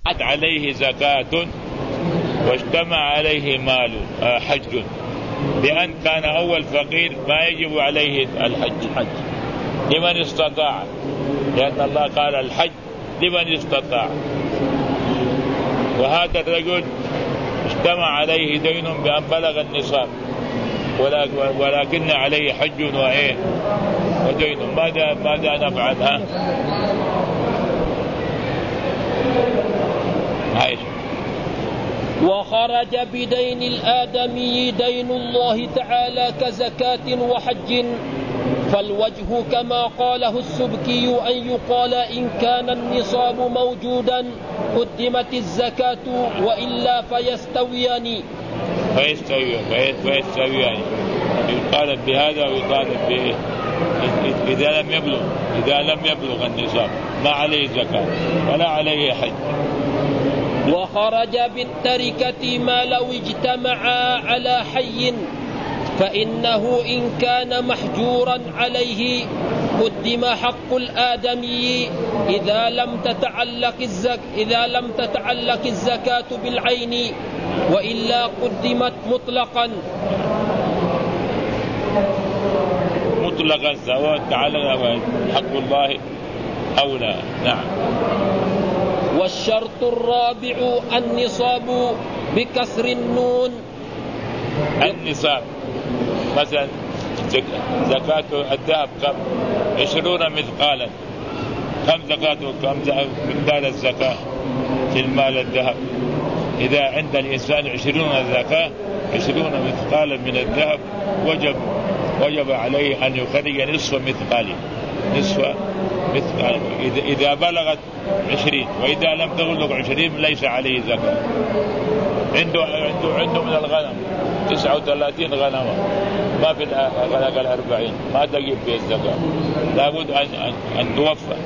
عليه زكاة واجتمع عليه مال حج، بأن كان أول فقير ما يجب عليه الحج لمن استطاع، لأن الله قال الحج لمن استطاع. وهذا الرجل اجتمع عليه دين بأن بلغ النصاب، ولكن عليه حج ودين. ماذا نفعل؟ وخرج بدين الآدمي دين الله تعالى كزكاة وحج، فالوجه كما قاله السبكي أن يقال إن كان النصاب موجودا قدمت الزكاة، وإلا فيستويان. يقال بهذا ويقال به. إذا لم يبلغ النصاب ما عليه زكاة ولا عليه حج. وخرج بالتركة ما لو اجتمعا على حي، فإنه إن كان محجورا عليه قدم حق الآدمي إذا لم تتعلق الزكاة بالعين، وإلا قدمت مطلقا سواء تعالى حق الله أو لا. نعم. والشرط الرابع النصاب بكسر النون. النصاب مثلا زكاة الذهب 20 مثقالا، كم زكاته؟ كم مقدار الزكاة في المال الذهب؟ إذا عند الإنسان 20 زكاة 20 مثقالا من الذهب وجب عليه أن يخرج نصف مثقال. إذا بلغت 20، وإذا لم تبلغ 20 ليس عليه زكاة. عنده من الغنم 39 غنمة، ما في الغنم 40 ما تجيب به الزكاة، لابد أن توفى.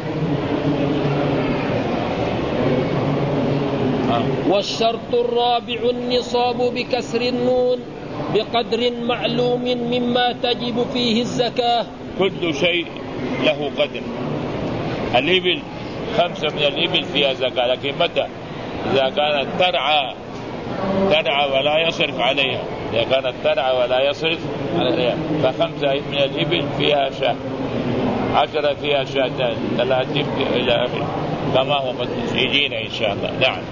والشرط الرابع النصاب بكسر النون بقدر معلوم مما تجب فيه الزكاة. كل شيء له قدر. الإبل 5 من الإبل فيها زكاة، لكن متى؟ إذا كانت ترعى ولا يصرف عليها، إذا كانت ترعى ولا يصرف عليها، ف5 من الإبل فيها شاة، 10 فيها شاتان، 30 إلى آخره، كما هو يجينا إن شاء الله. نعم.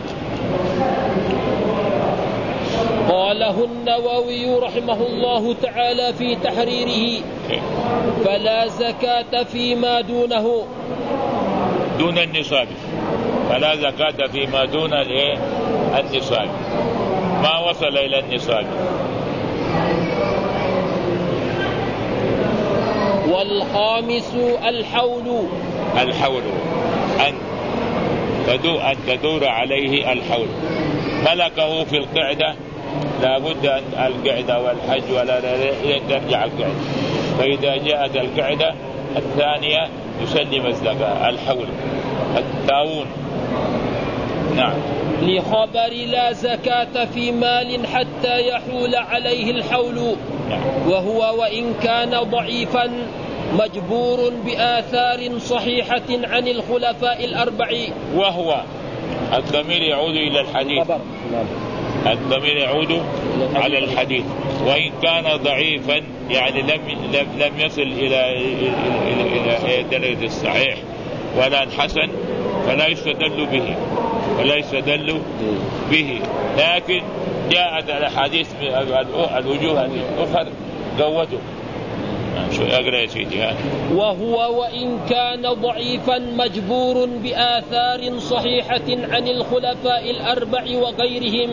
قاله النووي رحمه الله تعالى في تحريره: فلا زكاة فيما دون النصاب، فلا زكاة فيما دون النصاب، ما وصل إلى النصاب. والخامس الحول أن تدور عليه الحول. ملكه في القعدة، لابد أن القعدة والحج ولا ترجع القعدة، فإذا جاءت القعدة الثانية يسلم الزكاة. الحول التاون. نعم. لخبر لا زكاة في مال حتى يحول عليه الحول. نعم. وهو وإن كان ضعيفا مجبور بآثار صحيحة عن الخلفاء الأربع. وهو الضمير يعود إلى الحديث، الضمير يعود على الحديث. وإن كان ضعيفا يعني لم يصل إلى درجة الصحيح ولا الحسن، فلا يستدل به، لكن جاءت الأحاديث الوجوه الأخرى قوته. شو أقرأ يا سيدي؟ وهو وإن كان ضعيفا مجبور بآثار صحيحة عن الخلفاء الأربع وغيرهم.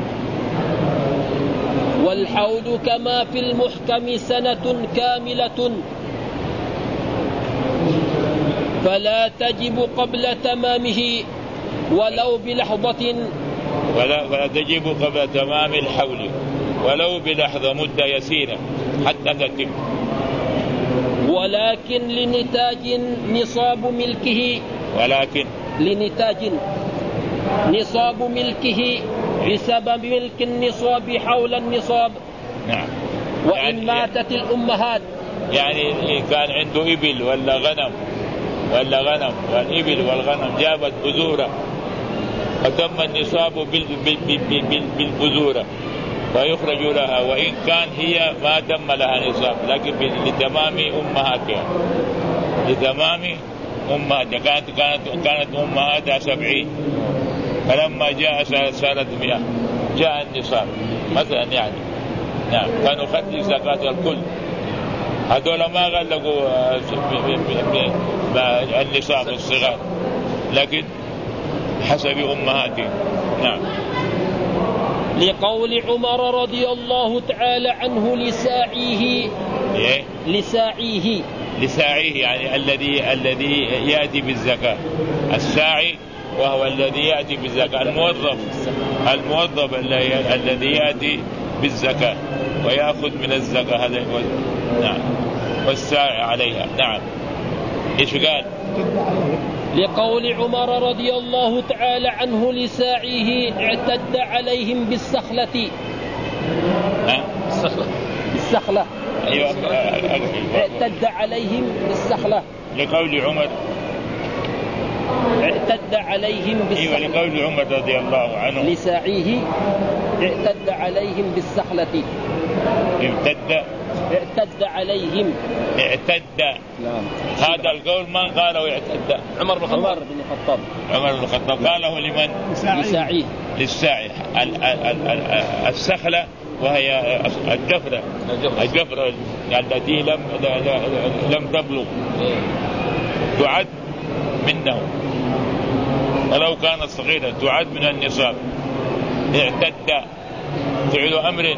والحول كما في المحكم سنة كاملة، فلا تجب قبل تمامه ولو بلحظة، ولا تجب قبل تمام الحول ولو بلحظة، مدة يسيرة حتى تتم. ولكن لنتاج نصاب ملكه، نصاب ملكه بسبب ملك النصاب حول النصاب. نعم. وإن ماتت الأمهات، يعني كان عنده إبل ولا غنم والإبل والغنم جابت بذورة فتم النصاب بالبذورة فيخرج لها، وإن كان هي ما تم لها نصاب لكن لتمام أمهاتها، لتمام أمهاتها. كانت أمهاتها 70، فلما جاء صارت 100 جاء النصاب مثلا يعني. نعم، كانوا خرج زكاة الكل، هذول ما غلقوا النصاب الصغار لكن حسب أمهاتهم. نعم. لقول عمر رضي الله تعالى عنه لساعيه لساعيه يعني الذي يأتي بالزكاة، الساعي وهو الذي يأتي بالزكاة، الموظف الذي يأتي بالزكاة ويأخذ من الزكاة هذا. نعم، والساعي عليها. نعم. إيش قال؟ لقول عمر رضي الله تعالى عنه لساعيه اعتد عليهم بالسخلة. بالسخلة. أيوة. اعتد عليهم بالسخلة. لقول عمر اعتد عليهم بالسخلة. أيوة، لقول عمر رضي الله عنه لساعيه اعتد عليهم بالسخلة. اعتد عليهم. اعتد. نعم. هذا القول من قاله اعتد؟ عمر بن الخطاب. قاله لمن؟ للساعي. السخلة وهي الجفرة التي لم تبلغ تعد منه، ولو كانت صغيرة تعد من النصاب. اعتد فعل أمر،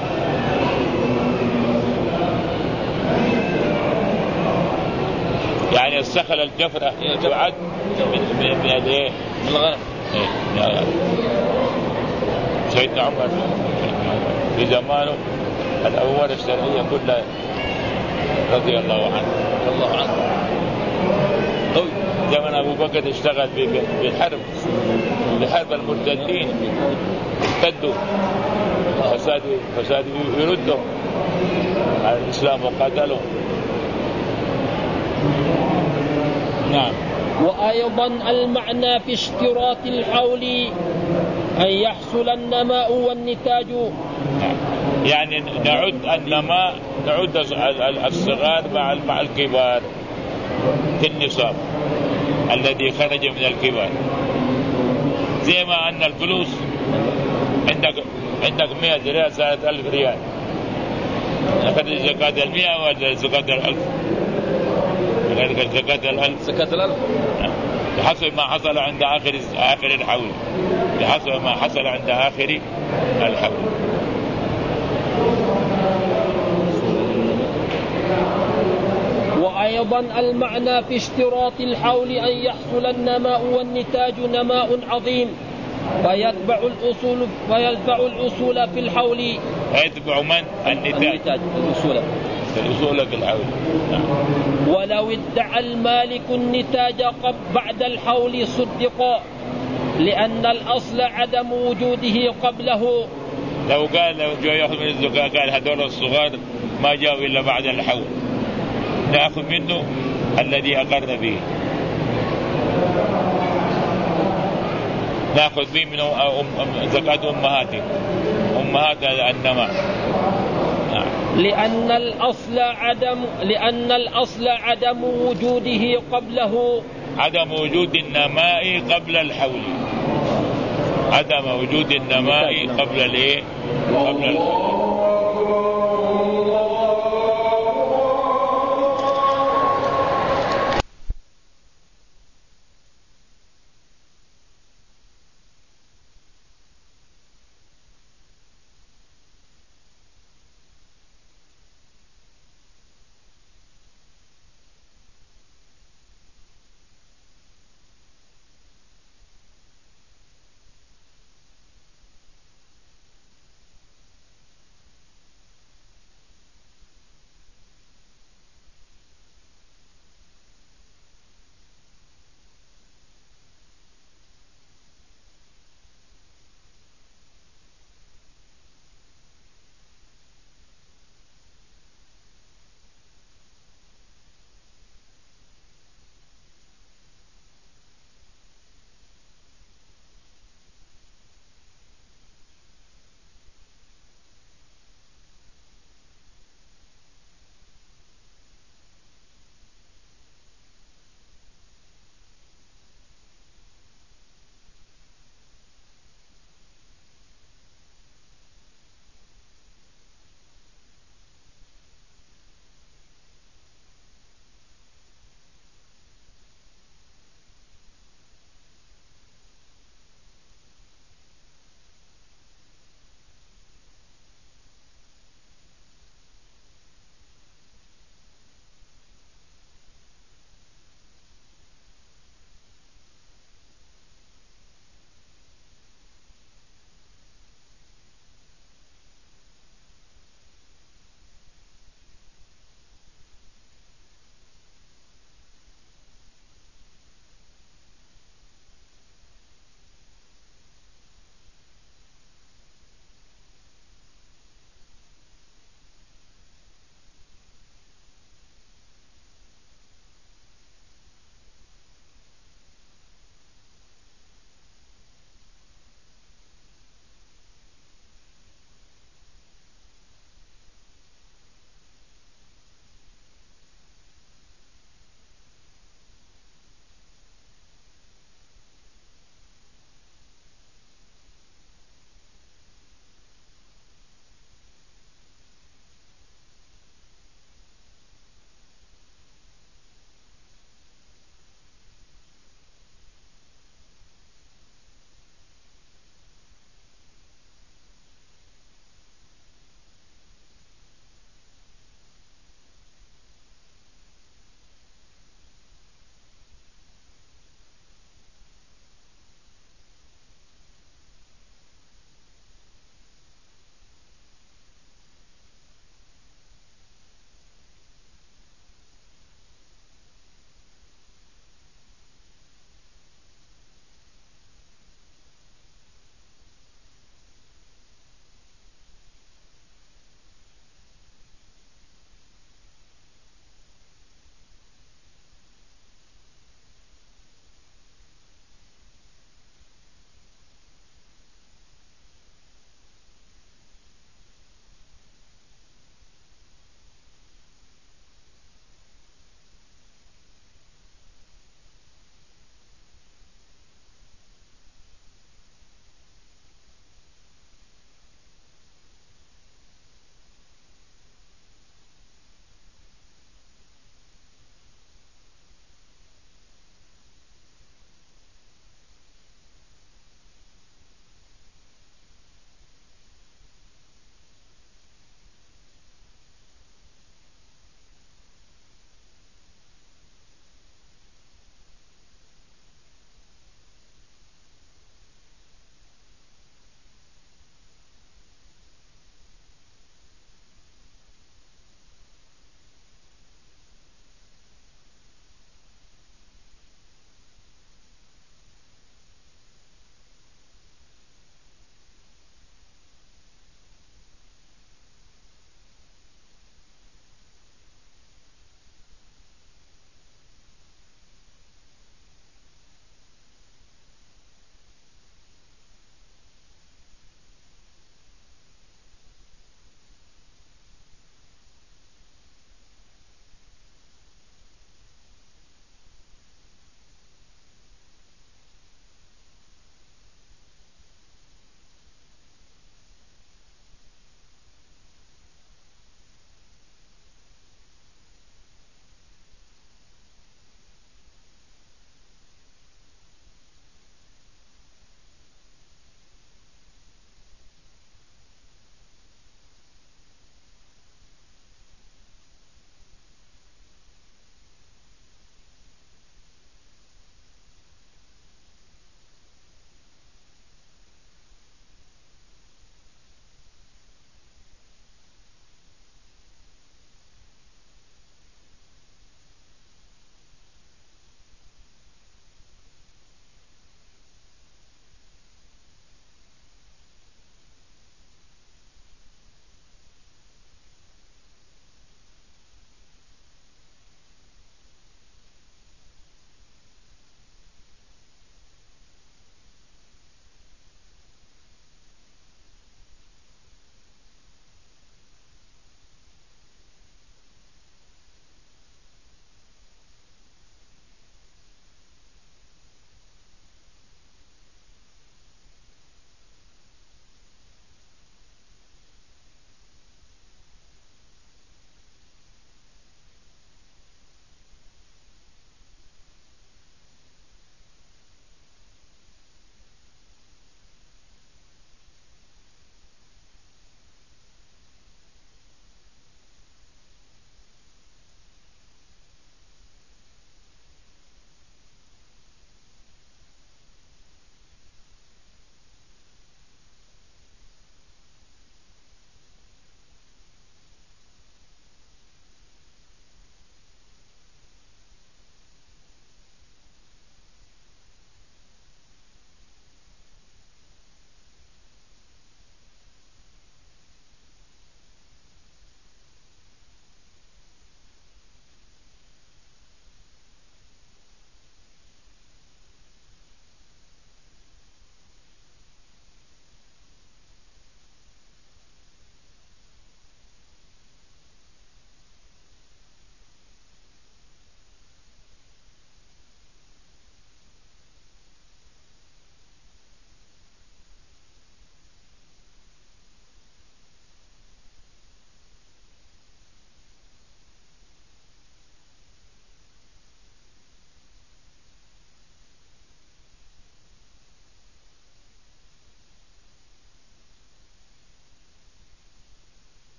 يعني السخل الجفرة تعد من الغنم. سيدنا عمر في زمانه الأمور الشرعية كلها رضي الله عنه. زمن أبو بكر اشتغل بحرب المرتدين، ارتدوا فساد يردهم على الإسلام وقاتلوا. نعم. وأيضا المعنى في اشتراط الحول أن يحصل النماء والنتاج. يعني نعد النماء، نعد الصغار مع الكبار في النصاب الذي خرج من الكبار. زي ما أن الفلوس عندك 100 ريال صارت 1000 ريال، أخذ زكاة 100 ولا زكاة 1000؟ زكاة الألف بحسب ما حصل عند آخر الحول، بحسب ما حصل عند آخر الحول. وأيضا المعنى في اشتراط الحول أن يحصل النماء والنتاج نماء عظيم فيتبع الأصول في الحول. يتبع من؟ النتاج الأصول في الحول. ولو ادعى المالك النتاج بعد الحول صدق، لأن الأصل عدم وجوده قبله. لو جاء يأخذ من الزكاة قال هذول الصغار ما جاءوا إلا بعد الحول، نأخذ منه الذي أقر به، نأخذ به منه زكاة أمهات النماء. لأن الأصل عدم وجوده قبله، عدم وجود النماء قبل الحول، عدم وجود النماء قبل الحول.